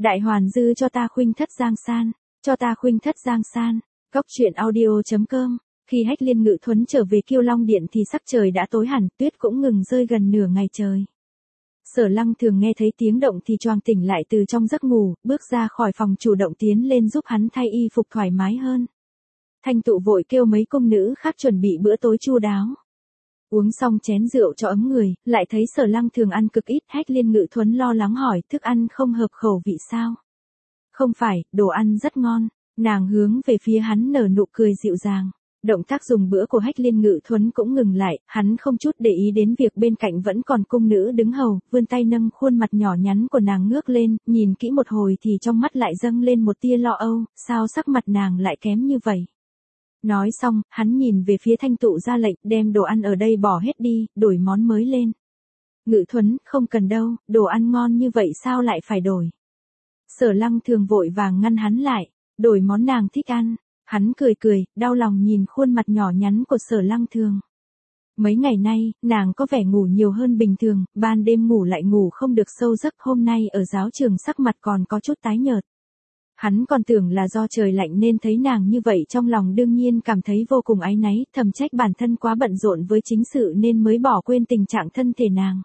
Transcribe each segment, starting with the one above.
Đại hoàn dư cho ta khuynh thất giang san, cho ta khuynh thất giang san. Góc truyện audio.com. Khi Hách Liên Ngự Thuấn trở về Kiêu Long Điện thì sắc trời đã tối hẳn, tuyết cũng ngừng rơi gần nửa ngày trời. Sở Lăng Thường nghe thấy tiếng động thì choàng tỉnh lại từ trong giấc ngủ, bước ra khỏi phòng chủ động tiến lên giúp hắn thay y phục thoải mái hơn. Thanh Tụ vội kêu mấy cung nữ khác chuẩn bị bữa tối chu đáo. Uống xong chén rượu cho ấm người, lại thấy Sở Lăng Thường ăn cực ít, Hách Liên Ngự Thuấn lo lắng hỏi, thức ăn không hợp khẩu vị sao? Không phải, đồ ăn rất ngon. Nàng hướng về phía hắn nở nụ cười dịu dàng. Động tác dùng bữa của Hách Liên Ngự Thuấn cũng ngừng lại, hắn không chút để ý đến việc bên cạnh vẫn còn cung nữ đứng hầu, vươn tay nâng khuôn mặt nhỏ nhắn của nàng ngước lên, nhìn kỹ một hồi thì trong mắt lại dâng lên một tia lo âu, sao sắc mặt nàng lại kém như vậy? Nói xong, hắn nhìn về phía Thanh Tụ ra lệnh, đem đồ ăn ở đây bỏ hết đi, đổi món mới lên. Ngự Thuấn, không cần đâu, đồ ăn ngon như vậy sao lại phải đổi? Sở Lăng Thường vội vàng ngăn hắn lại, đổi món nàng thích ăn. Hắn cười cười, đau lòng nhìn khuôn mặt nhỏ nhắn của Sở Lăng Thường. Mấy ngày nay, nàng có vẻ ngủ nhiều hơn bình thường, ban đêm ngủ lại ngủ không được sâu giấc, hôm nay ở giáo trường sắc mặt còn có chút tái nhợt. Hắn còn tưởng là do trời lạnh nên thấy nàng như vậy, trong lòng đương nhiên cảm thấy vô cùng áy náy, thầm trách bản thân quá bận rộn với chính sự nên mới bỏ quên tình trạng thân thể nàng.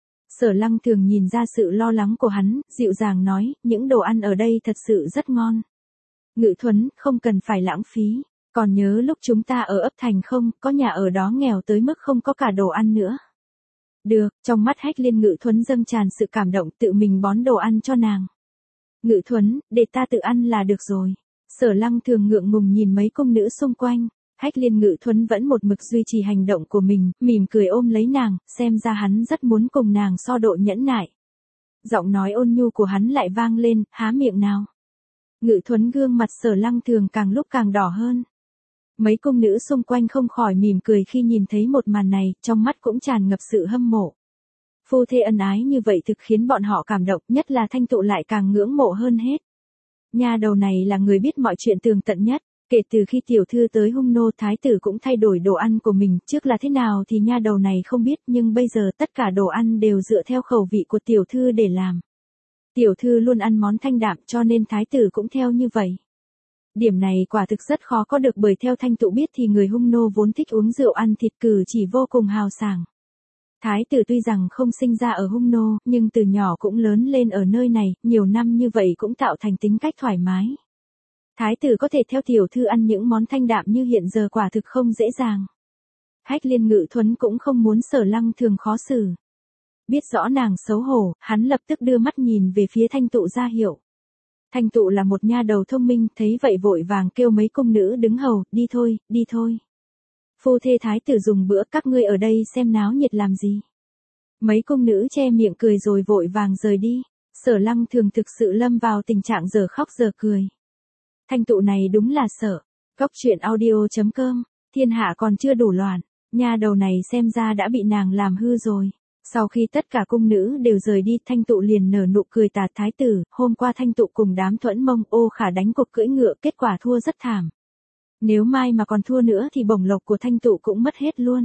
Sở Lăng Thường nhìn ra sự lo lắng của hắn, dịu dàng nói, những đồ ăn ở đây thật sự rất ngon. Ngự Thuấn, không cần phải lãng phí. Còn nhớ lúc chúng ta ở ấp thành không, có nhà ở đó nghèo tới mức không có cả đồ ăn nữa. Được, trong mắt Hách Liên Ngự Thuấn dâng tràn sự cảm động, tự mình bón đồ ăn cho nàng. Ngự Thuấn, để ta tự ăn là được rồi. Sở Lăng Thường ngượng ngùng nhìn mấy cung nữ xung quanh. Hách Liên Ngự Thuấn vẫn một mực duy trì hành động của mình, mỉm cười ôm lấy nàng, xem ra hắn rất muốn cùng nàng so độ nhẫn nại. Giọng nói ôn nhu của hắn lại vang lên, há miệng nào. Ngự Thuấn gương mặt Sở Lăng Thường càng lúc càng đỏ hơn. Mấy cung nữ xung quanh không khỏi mỉm cười khi nhìn thấy một màn này, trong mắt cũng tràn ngập sự hâm mộ. Phu thê ân ái như vậy thực khiến bọn họ cảm động, nhất là Thanh Tụ lại càng ngưỡng mộ hơn hết. Nha đầu này là người biết mọi chuyện tường tận nhất, kể từ khi tiểu thư tới Hung Nô, thái tử cũng thay đổi đồ ăn của mình, trước là thế nào thì nha đầu này không biết, nhưng bây giờ tất cả đồ ăn đều dựa theo khẩu vị của tiểu thư để làm. Tiểu thư luôn ăn món thanh đạm cho nên thái tử cũng theo như vậy. Điểm này quả thực rất khó có được, bởi theo Thanh Tụ biết thì người Hung Nô vốn thích uống rượu, ăn thịt, cử chỉ vô cùng hào sảng. Thái tử tuy rằng không sinh ra ở Hung Nô, nhưng từ nhỏ cũng lớn lên ở nơi này, nhiều năm như vậy cũng tạo thành tính cách thoải mái. Thái tử có thể theo tiểu thư ăn những món thanh đạm như hiện giờ quả thực không dễ dàng. Hách Liên Ngự Thuấn cũng không muốn Sở Lăng Thường khó xử. Biết rõ nàng xấu hổ, hắn lập tức đưa mắt nhìn về phía Thanh Tụ ra hiệu. Thanh Tụ là một nha đầu thông minh, thấy vậy vội vàng kêu mấy cung nữ đứng hầu, đi thôi, đi thôi. Phu thê thái tử dùng bữa, các ngươi ở đây xem náo nhiệt làm gì. Mấy cung nữ che miệng cười rồi vội vàng rời đi. Sở Lăng Thường thực sự lâm vào tình trạng giờ khóc giờ cười. Thanh Tụ này đúng là sợ. Góc truyện audio.com, thiên hạ còn chưa đủ loạn, nha đầu này xem ra đã bị nàng làm hư rồi. Sau khi tất cả cung nữ đều rời đi, Thanh Tụ liền nở nụ cười tà, thái tử, hôm qua Thanh Tụ cùng đám Thuẫn Mông Ô Khả đánh cuộc cưỡi ngựa, kết quả thua rất thảm. Nếu mai mà còn thua nữa thì bổng lộc của Thanh Tụ cũng mất hết luôn.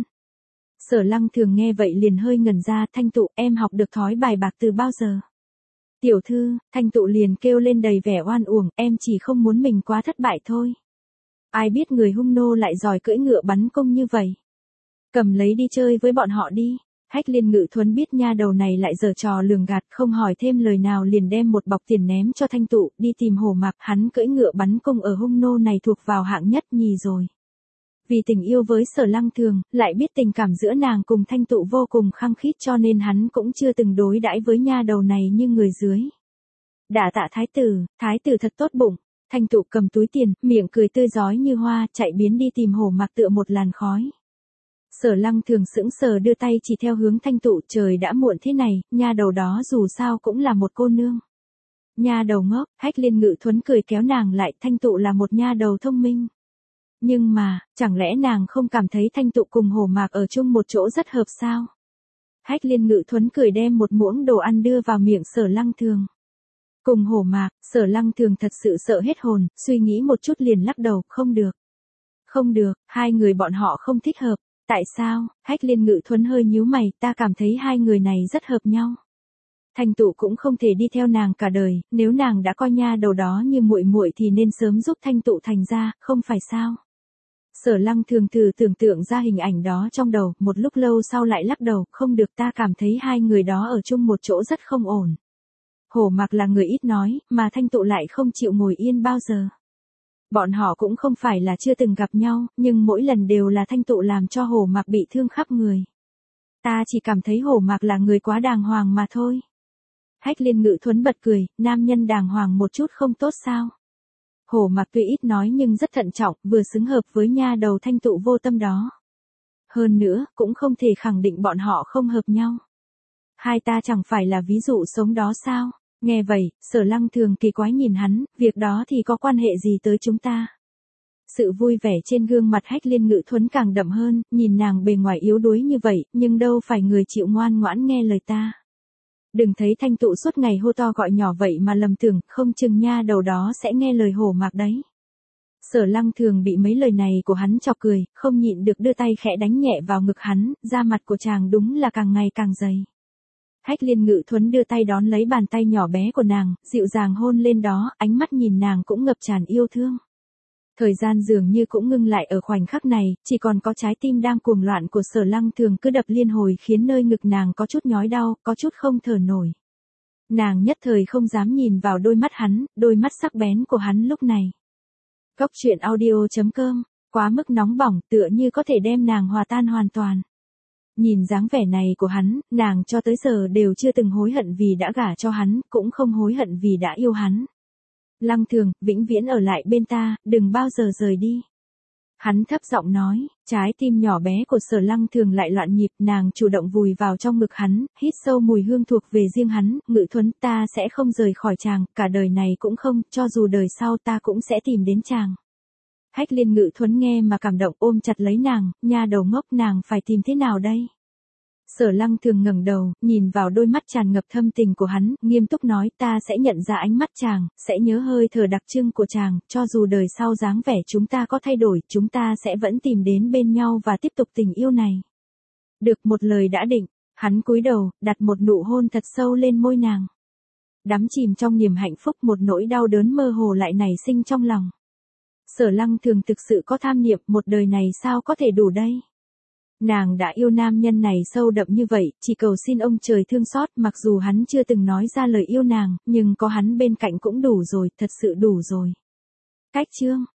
Sở Lăng Thường nghe vậy liền hơi ngẩn ra, Thanh Tụ, em học được thói bài bạc từ bao giờ? Tiểu thư, Thanh Tụ liền kêu lên đầy vẻ oan uổng, em chỉ không muốn mình quá thất bại thôi. Ai biết người Hung Nô lại giỏi cưỡi ngựa bắn cung như vậy. Cầm lấy đi chơi với bọn họ đi. Hách Liên Ngự Thuấn biết nha đầu này lại giở trò lường gạt, không hỏi thêm lời nào liền đem một bọc tiền ném cho Thanh Tụ, đi tìm Hổ Mạc, hắn cưỡi ngựa bắn cung ở Hung Nô này thuộc vào hạng nhất nhì rồi. Vì tình yêu với Sở Lăng Thường, lại biết tình cảm giữa nàng cùng Thanh Tụ vô cùng khăng khít cho nên hắn cũng chưa từng đối đãi với nha đầu này như người dưới. Đả tạ thái tử thật tốt bụng. Thanh Tụ cầm túi tiền, miệng cười tươi rói như hoa, chạy biến đi tìm Hổ Mạc tựa một làn khói. Sở Lăng Thường sững sờ đưa tay chỉ theo hướng Thanh Tụ, trời đã muộn thế này, nha đầu đó dù sao cũng là một cô nương. Nha đầu ngốc, Hách Liên Ngự Thuấn cười kéo nàng lại, Thanh Tụ là một nha đầu thông minh. Nhưng mà, chẳng lẽ nàng không cảm thấy Thanh Tụ cùng Hổ Mạc ở chung một chỗ rất hợp sao? Hách Liên Ngự Thuấn cười đem một muỗng đồ ăn đưa vào miệng Sở Lăng Thường. Cùng Hổ Mạc, Sở Lăng Thường thật sự sợ hết hồn, suy nghĩ một chút liền lắc đầu, không được. Không được, hai người bọn họ không thích hợp. Tại sao? Hách Liên Ngự Thuấn hơi nhíu mày, ta cảm thấy hai người này rất hợp nhau. Thanh tụ cũng không thể đi theo nàng cả đời, nếu nàng đã coi nha đầu đó như muội muội thì nên sớm giúp thanh tụ thành ra, không phải sao? Sở Lăng thường thử tưởng tượng ra hình ảnh đó trong đầu, một lúc lâu sau lại lắc đầu, không được, ta cảm thấy hai người đó ở chung một chỗ rất không ổn. Hổ Mạc là người ít nói, mà thanh tụ lại không chịu ngồi yên bao giờ. Bọn họ cũng không phải là chưa từng gặp nhau, nhưng mỗi lần đều là thanh tụ làm cho Hổ Mạc bị thương khắp người. Ta chỉ cảm thấy Hổ Mạc là người quá đàng hoàng mà thôi. Hách Liên Ngự Thuấn bật cười, nam nhân đàng hoàng một chút không tốt sao? Hổ Mạc tuy ít nói nhưng rất thận trọng, vừa xứng hợp với nha đầu thanh tụ vô tâm đó. Hơn nữa, cũng không thể khẳng định bọn họ không hợp nhau. Hai ta chẳng phải là ví dụ sống đó sao? Nghe vậy, Sở Lăng thường kỳ quái nhìn hắn, việc đó thì có quan hệ gì tới chúng ta? Sự vui vẻ trên gương mặt Hách Liên Ngự Thuấn càng đậm hơn, nhìn nàng bề ngoài yếu đuối như vậy, nhưng đâu phải người chịu ngoan ngoãn nghe lời ta. Đừng thấy thanh tụ suốt ngày hô to gọi nhỏ vậy mà lầm tưởng, không chừng nha đầu đó sẽ nghe lời Hổ Mạc đấy. Sở Lăng thường bị mấy lời này của hắn chọc cười, không nhịn được đưa tay khẽ đánh nhẹ vào ngực hắn, da mặt của chàng đúng là càng ngày càng dày. Hách Liên Ngự Thuấn đưa tay đón lấy bàn tay nhỏ bé của nàng, dịu dàng hôn lên đó, ánh mắt nhìn nàng cũng ngập tràn yêu thương. Thời gian dường như cũng ngưng lại ở khoảnh khắc này, chỉ còn có trái tim đang cuồng loạn của Sở Lăng thường cứ đập liên hồi khiến nơi ngực nàng có chút nhói đau, có chút không thở nổi. Nàng nhất thời không dám nhìn vào đôi mắt hắn, đôi mắt sắc bén của hắn lúc này. Góc truyện audio.com, quá mức nóng bỏng tựa như có thể đem nàng hòa tan hoàn toàn. Nhìn dáng vẻ này của hắn, nàng cho tới giờ đều chưa từng hối hận vì đã gả cho hắn, cũng không hối hận vì đã yêu hắn. Lăng thường, vĩnh viễn ở lại bên ta, đừng bao giờ rời đi. Hắn thấp giọng nói, trái tim nhỏ bé của Sở Lăng thường lại loạn nhịp, nàng chủ động vùi vào trong ngực hắn, hít sâu mùi hương thuộc về riêng hắn, Ngự Thuấn, ta sẽ không rời khỏi chàng, cả đời này cũng không, cho dù đời sau ta cũng sẽ tìm đến chàng. Hách Liên Ngự Thuấn nghe mà cảm động ôm chặt lấy nàng, nha đầu ngốc, nàng phải tìm thế nào đây? Sở Lăng thường ngẩng đầu, nhìn vào đôi mắt tràn ngập thâm tình của hắn, nghiêm túc nói, ta sẽ nhận ra ánh mắt chàng, sẽ nhớ hơi thở đặc trưng của chàng, cho dù đời sau dáng vẻ chúng ta có thay đổi, chúng ta sẽ vẫn tìm đến bên nhau và tiếp tục tình yêu này. Được, một lời đã định, hắn cúi đầu, đặt một nụ hôn thật sâu lên môi nàng. Đắm chìm trong niềm hạnh phúc, một nỗi đau đớn mơ hồ lại nảy sinh trong lòng. Sở Lăng thường thực sự có tham niệm, một đời này sao có thể đủ đây? Nàng đã yêu nam nhân này sâu đậm như vậy, chỉ cầu xin ông trời thương xót, mặc dù hắn chưa từng nói ra lời yêu nàng, nhưng có hắn bên cạnh cũng đủ rồi, thật sự đủ rồi. Cách chương